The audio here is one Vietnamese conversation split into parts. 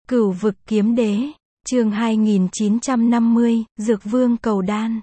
Cửu vực kiếm đế, chương 2950, Dược Vương cầu đan.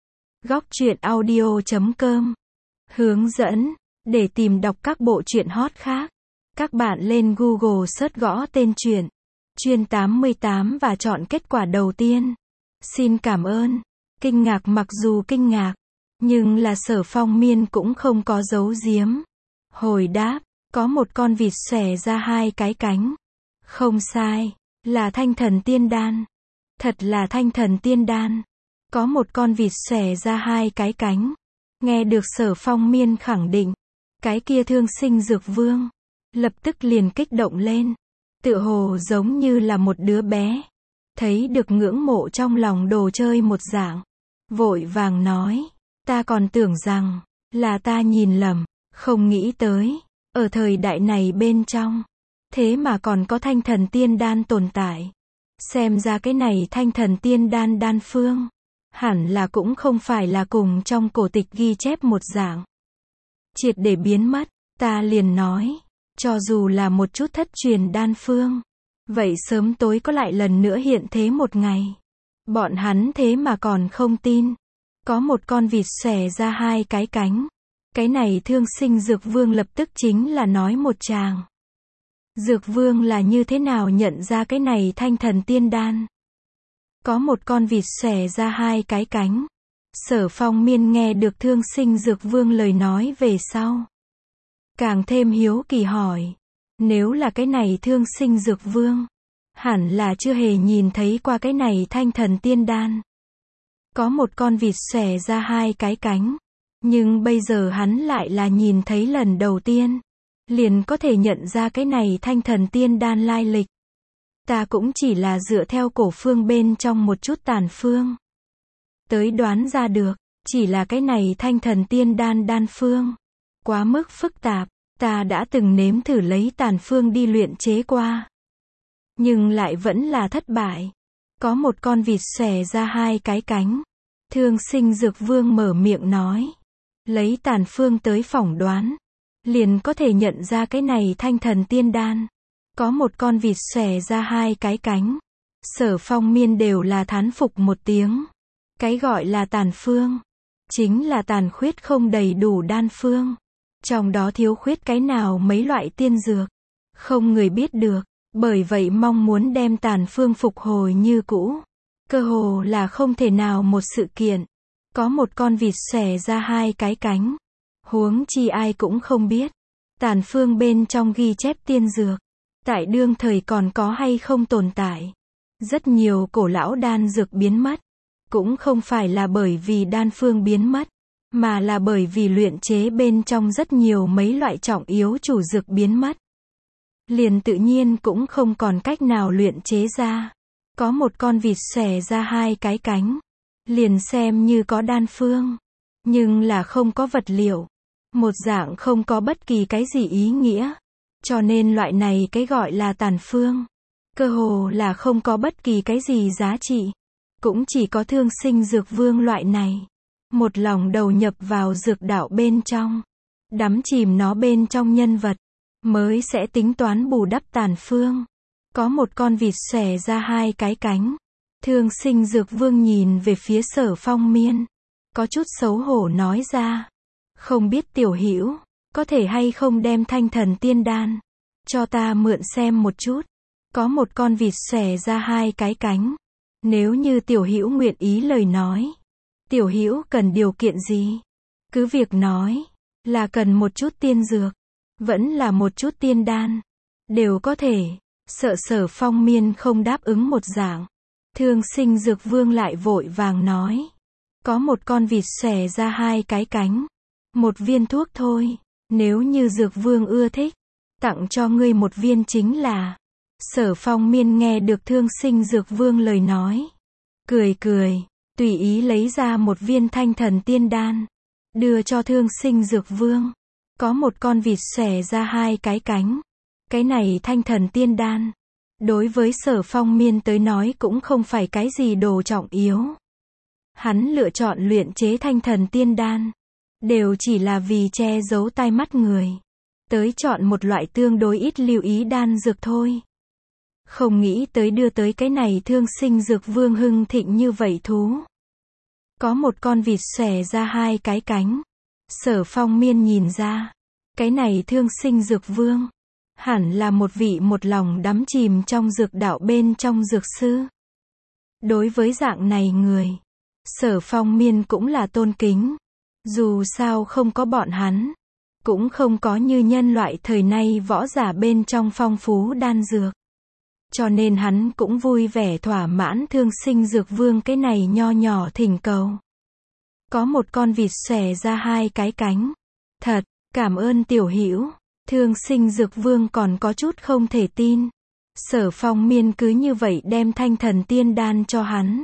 Góc truyện audio.com. Hướng dẫn, để tìm đọc các bộ truyện hot khác. Các bạn lên Google search gõ tên truyện, Chuyên 88 và chọn kết quả đầu tiên. Xin cảm ơn. Kinh ngạc mặc dù kinh ngạc, nhưng là Sở Phong Miên cũng không có giấu giếm. Hồi đáp, có một con vịt xòe ra hai cái cánh. Không sai, là thanh thần tiên đan. Thật là thanh thần tiên đan. Có một con vịt xòe ra hai cái cánh. Nghe được Sở Phong Miên khẳng định, cái kia Thương Sinh Dược Vương lập tức liền kích động lên, tựa hồ giống như là một đứa bé thấy được ngưỡng mộ trong lòng đồ chơi một dạng, vội vàng nói, ta còn tưởng rằng là ta nhìn lầm, không nghĩ tới ở thời đại này bên trong thế mà còn có thanh thần tiên đan tồn tại. Xem ra cái này thanh thần tiên đan đan phương hẳn là cũng không phải là cùng trong cổ tịch ghi chép một dạng triệt để biến mất. Ta liền nói, cho dù là một chút thất truyền đan phương, vậy sớm tối có lại lần nữa hiện thế một ngày. Bọn hắn thế mà còn không tin. Có một con vịt xòe ra hai cái cánh. Cái này Thương Sinh Dược Vương lập tức chính là nói một tràng. Dược Vương là như thế nào nhận ra cái này thanh thần tiên đan? Có một con vịt xòe ra hai cái cánh. Sở Phong Miên nghe được Thương Sinh Dược Vương lời nói về sau, càng thêm hiếu kỳ hỏi, nếu là cái này Thương Sinh Dược Vương, hẳn là chưa hề nhìn thấy qua cái này thanh thần tiên đan. Có một con vịt xòe ra hai cái cánh, nhưng bây giờ hắn lại là nhìn thấy lần đầu tiên, liền có thể nhận ra cái này thanh thần tiên đan lai lịch. Ta cũng chỉ là dựa theo cổ phương bên trong một chút tàn phương tới đoán ra được, chỉ là cái này thanh thần tiên đan đan phương quá mức phức tạp, ta đã từng nếm thử lấy tàn phương đi luyện chế qua, nhưng lại vẫn là thất bại. Có một con vịt xòe ra hai cái cánh. Thương Sinh Dược Vương mở miệng nói, lấy tàn phương tới phỏng đoán, liền có thể nhận ra cái này thanh thần tiên đan. Có một con vịt xòe ra hai cái cánh. Sở Phong Miên đều là thán phục một tiếng. Cái gọi là tàn phương, chính là tàn khuyết không đầy đủ đan phương. Trong đó thiếu khuyết cái nào mấy loại tiên dược, không người biết được. Bởi vậy mong muốn đem tàn phương phục hồi như cũ, cơ hồ là không thể nào một sự kiện. Có một con vịt xòe ra hai cái cánh. Huống chi ai cũng không biết, tàn phương bên trong ghi chép tiên dược, tại đương thời còn có hay không tồn tại. Rất nhiều cổ lão đan dược biến mất, cũng không phải là bởi vì đan phương biến mất, mà là bởi vì luyện chế bên trong rất nhiều mấy loại trọng yếu chủ dược biến mất. Liền tự nhiên cũng không còn cách nào luyện chế ra. Có một con vịt xòe ra hai cái cánh, liền xem như có đan phương, nhưng là không có vật liệu, một dạng không có bất kỳ cái gì ý nghĩa. Cho nên loại này cái gọi là tàn phương, cơ hồ là không có bất kỳ cái gì giá trị. Cũng chỉ có Thương Sinh Dược Vương loại này, một lòng đầu nhập vào dược đạo bên trong, đắm chìm nó bên trong nhân vật, mới sẽ tính toán bù đắp tàn phương. Có một con vịt xòe ra hai cái cánh. Thương Sinh Dược Vương nhìn về phía Sở Phong Miên, có chút xấu hổ nói ra, không biết tiểu hữu có thể hay không đem thanh thần tiên đan cho ta mượn xem một chút. Có một con vịt xòe ra hai cái cánh. Nếu như tiểu hữu nguyện ý lời nói, tiểu hữu cần điều kiện gì? Cứ việc nói, là cần một chút tiên dược, vẫn là một chút tiên đan, đều có thể. Sợ Sở Phong Miên không đáp ứng một dạng, Thương Sinh Dược Vương lại vội vàng nói, có một con vịt xòe ra hai cái cánh, một viên thuốc thôi, nếu như Dược Vương ưa thích, tặng cho ngươi một viên chính là. Sở Phong Miên nghe được Thương Sinh Dược Vương lời nói, cười cười, tùy ý lấy ra một viên thanh thần tiên đan, đưa cho Thương Sinh Dược Vương. Có một con vịt xòe ra hai cái cánh. Cái này thanh thần tiên đan, đối với Sở Phong Miên tới nói cũng không phải cái gì đồ trọng yếu. Hắn lựa chọn luyện chế thanh thần tiên đan, đều chỉ là vì che giấu tai mắt người, tới chọn một loại tương đối ít lưu ý đan dược thôi. Không nghĩ tới đưa tới cái này thương sinh dược vương hưng thịnh như vậy thú. Có một con vịt xòe ra hai cái cánh. Sở Phong Miên nhìn ra, cái này thương sinh dược vương, hẳn là một vị một lòng đắm chìm trong dược đạo bên trong dược sư. Đối với dạng này người, Sở Phong Miên cũng là tôn kính. Dù sao không có bọn hắn, cũng không có như nhân loại thời nay võ giả bên trong phong phú đan dược. Cho nên hắn cũng vui vẻ thỏa mãn thương sinh dược vương cái này nho nhỏ thỉnh cầu. Có một con vịt xòe ra hai cái cánh. Thật, cảm ơn tiểu hữu. Thương sinh dược vương còn có chút không thể tin. Sở Phong Miên cứ như vậy đem thanh thần tiên đan cho hắn.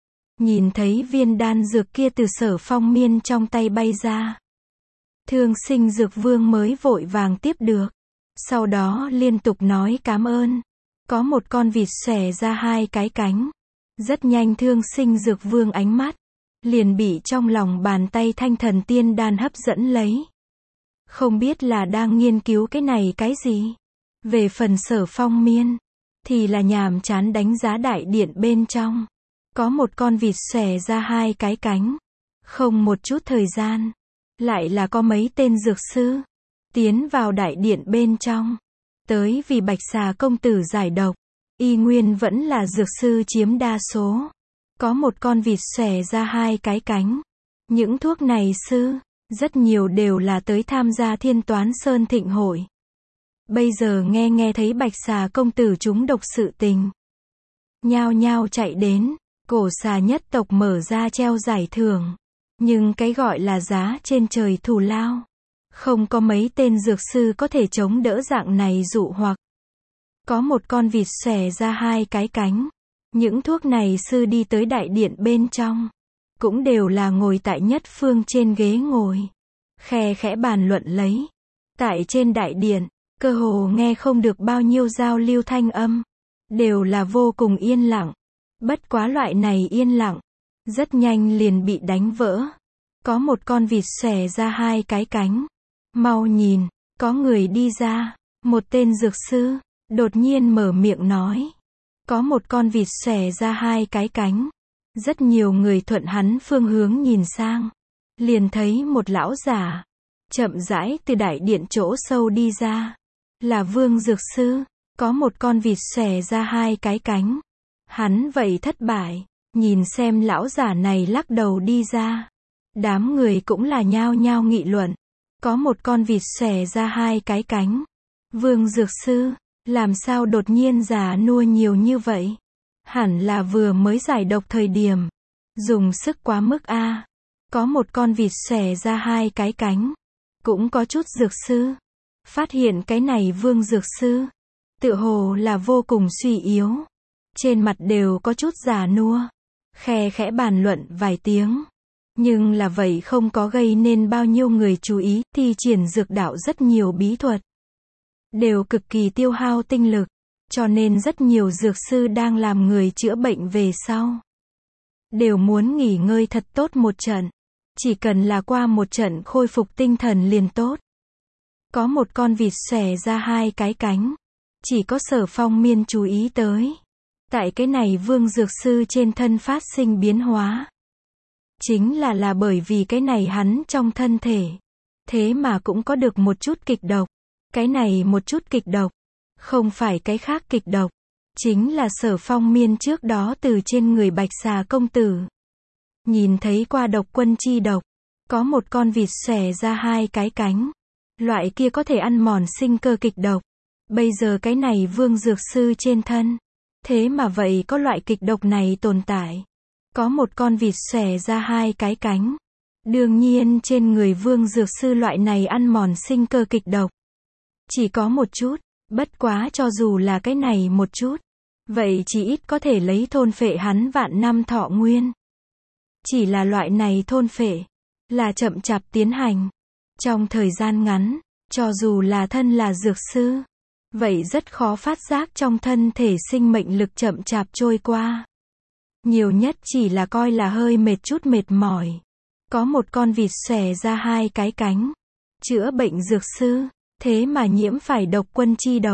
Nhìn thấy viên đan dược kia từ Sở Phong Miên trong tay bay ra. Thương sinh dược vương mới vội vàng tiếp được. Sau đó liên tục nói cảm ơn. Có một con vịt xòe ra hai cái cánh. Rất nhanh thương sinh dược vương ánh mắt liền bị trong lòng bàn tay thanh thần tiên đan hấp dẫn lấy. Không biết là đang nghiên cứu cái này cái gì. Về phần Sở Phong Miên, thì là nhàm chán đánh giá đại điện bên trong. Có một con vịt xòe ra hai cái cánh. Không một chút thời gian, lại là có mấy tên dược sư tiến vào đại điện bên trong. Tới vì Bạch Xà công tử giải độc, y nguyên vẫn là dược sư chiếm đa số. Có một con vịt xòe ra hai cái cánh. Những thuốc này sư, rất nhiều đều là tới tham gia Thiên Toán Sơn thịnh hội. Bây giờ nghe thấy Bạch Xà công tử trúng độc sự tình, nhao nhao chạy đến. Cổ xà nhất tộc mở ra treo giải thưởng. Nhưng cái gọi là giá trên trời thù lao, không có mấy tên dược sư có thể chống đỡ dạng này dụ hoặc. Có một con vịt xòe ra hai cái cánh. Những thuốc này sư đi tới đại điện bên trong, cũng đều là ngồi tại nhất phương trên ghế ngồi, khe khẽ bàn luận lấy. Tại trên đại điện, cơ hồ nghe không được bao nhiêu giao lưu thanh âm, đều là vô cùng yên lặng. Bất quá loại này yên lặng, rất nhanh liền bị đánh vỡ. Có một con vịt xòe ra hai cái cánh. Mau nhìn, có người đi ra. Một tên dược sư đột nhiên mở miệng nói. Có một con vịt xòe ra hai cái cánh. Rất nhiều người thuận hắn phương hướng nhìn sang, liền thấy một lão giả chậm rãi từ đại điện chỗ sâu đi ra. Là Vương Dược Sư. Có một con vịt xòe ra hai cái cánh. Hắn vậy thất bại. Nhìn xem lão giả này lắc đầu đi ra, đám người cũng là nhao nhao nghị luận. Có một con vịt xòe ra hai cái cánh. Vương Dược Sư, làm sao đột nhiên già nua nhiều như vậy? Hẳn là vừa mới giải độc thời điểm, dùng sức quá mức a. Có một con vịt xòe ra hai cái cánh. Cũng có chút dược sư phát hiện cái này Vương Dược Sư tựa hồ là vô cùng suy yếu, trên mặt đều có chút già nua, khe khẽ bàn luận vài tiếng. Nhưng là vậy không có gây nên bao nhiêu người chú ý. Thi triển dược đạo rất nhiều bí thuật, đều cực kỳ tiêu hao tinh lực, cho nên rất nhiều dược sư đang làm người chữa bệnh về sau, đều muốn nghỉ ngơi thật tốt một trận. Chỉ cần là qua một trận khôi phục tinh thần liền tốt. Có một con vịt xòe ra hai cái cánh. Chỉ có Sở Phong Miên chú ý tới. Tại cái này Vương Dược Sư trên thân phát sinh biến hóa. Chính là bởi vì cái này hắn trong thân thể. Thế mà cũng có được một chút kịch độc. Cái này một chút kịch độc, không phải cái khác kịch độc. Chính là Sở Phong Miên trước đó từ trên người Bạch Xà công tử nhìn thấy qua độc quân chi độc. Có một con vịt xòe ra hai cái cánh. Loại kia có thể ăn mòn sinh cơ kịch độc. Bây giờ cái này Vương Dược Sư trên thân, thế mà vậy có loại kịch độc này tồn tại. Có một con vịt xòe ra hai cái cánh. Đương nhiên trên người Vương Dược Sư loại này ăn mòn sinh cơ kịch độc chỉ có một chút. Bất quá cho dù là cái này một chút, vậy chỉ ít có thể lấy thôn phệ hắn vạn năm thọ nguyên. Chỉ là loại này thôn phệ là chậm chạp tiến hành. Trong thời gian ngắn, cho dù là thân là dược sư, vậy rất khó phát giác trong thân thể sinh mệnh lực chậm chạp trôi qua. Nhiều nhất chỉ là coi là hơi mệt chút mệt mỏi. Có một con vịt xòe ra hai cái cánh. Chữa bệnh dược sư, thế mà nhiễm phải độc quân chi độc.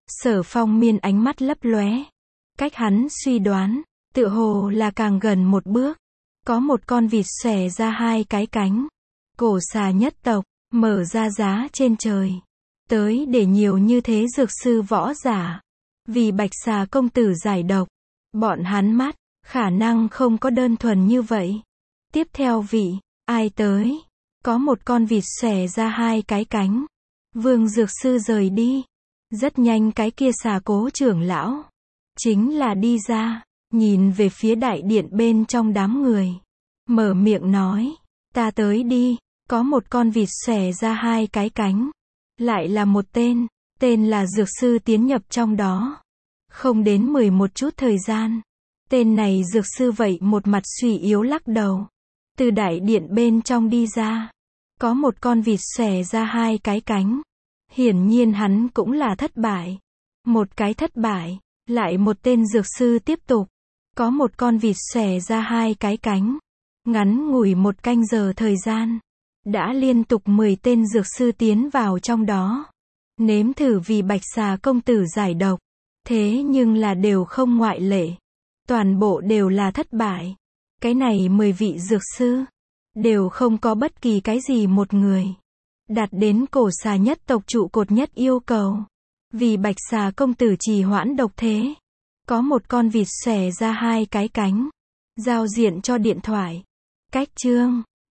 Sở Phong Miên ánh mắt lấp lóe. Cách hắn suy đoán, tựa hồ là càng gần một bước. Có một con vịt xòe ra hai cái cánh. Cổ xà nhất tộc, mở ra giá trên trời. Tới để nhiều như thế dược sư võ giả. Vì Bạch Xà công tử giải độc. Bọn hắn mắt, khả năng không có đơn thuần như vậy. Tiếp theo vị, ai tới? Có một con vịt xòe ra hai cái cánh. Vương dược sư rời đi. Rất nhanh cái kia xà cố trưởng lão. Chính là đi ra, nhìn về phía đại điện bên trong đám người. Mở miệng nói, ta tới đi. Có một con vịt xòe ra hai cái cánh. Lại là một tên là dược sư tiến nhập trong đó. Không đến 11 chút thời gian. Tên này dược sư vậy một mặt suy yếu lắc đầu. Từ đại điện bên trong đi ra. Có một con vịt xòe ra hai cái cánh. Hiển nhiên hắn cũng là thất bại. Một cái thất bại. Lại một tên dược sư tiếp tục. Có một con vịt xòe ra hai cái cánh. Ngắn ngủi một canh giờ thời gian. Đã liên tục 10 tên dược sư tiến vào trong đó. Nếm thử vì Bạch Xà công tử giải độc. Thế nhưng là đều không ngoại lệ. Toàn bộ đều là thất bại. Cái này 10 vị dược sư. Đều không có bất kỳ cái gì một người. Đạt đến cổ xà nhất tộc trụ cột nhất yêu cầu. Vì Bạch Xà công tử trì hoãn độc thế. Có một con vịt xòe ra hai cái cánh. Giao diện cho điện thoại. Cách chương